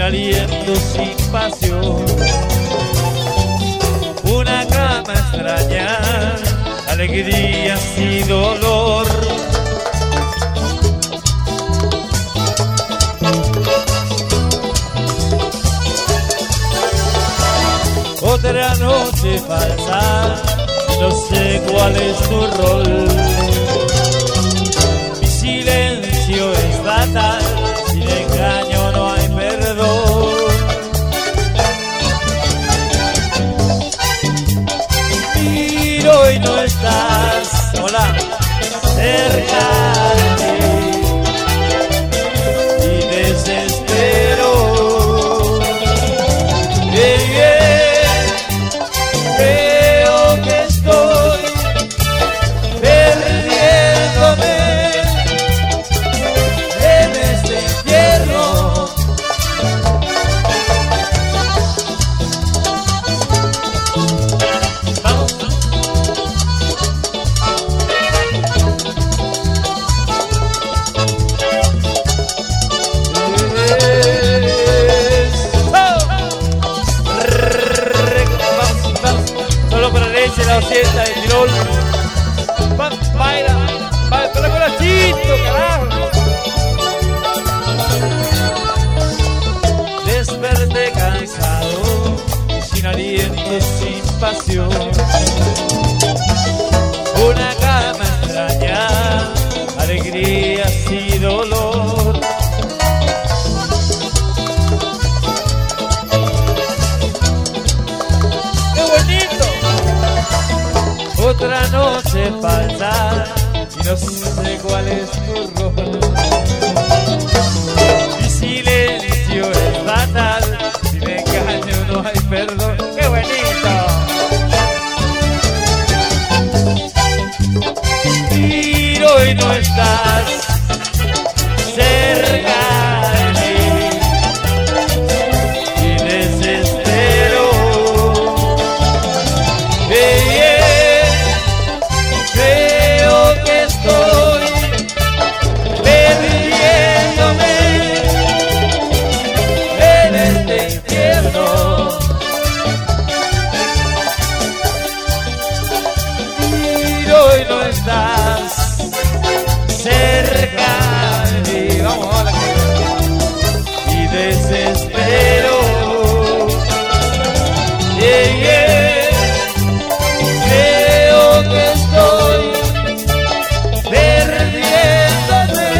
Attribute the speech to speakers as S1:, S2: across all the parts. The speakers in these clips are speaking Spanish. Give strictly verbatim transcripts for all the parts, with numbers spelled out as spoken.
S1: aliento, sin pasión. Una cama extraña, alegrías y dolor. Otra noche falsa, no sé cuál es tu rol. Mi silencio es fatal, sin engaño no hay perdón. Miro y no estás, hola, cerca de mí, y desespero. Yeah, yeah. Creo que estoy perdiéndome en este infierno. Vamos. Solo para leche la osieta de Tirol. Va, baila, baila con la colachito, carajo. Desperté cansado, sin aliento, sin pasión. Una cama extraña, alegrías y dolor. ¡Qué bonito! Otra noche falsa y no sé cuál es tu rol. Mi silencio es fatal, sin engaño no hay perdón. ¡Qué bonito! Miro y no estás cerca de mí, y desespero. Yeah, yeah. Creo que estoy perdiéndome en este infierno. Miro y no estás cerca de mí. Vamos, hola. Y desespero. Yeah, yeah. Creo que estoy perdiéndome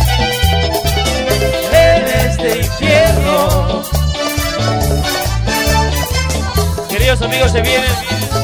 S1: en este infierno. Queridos amigos, se vienen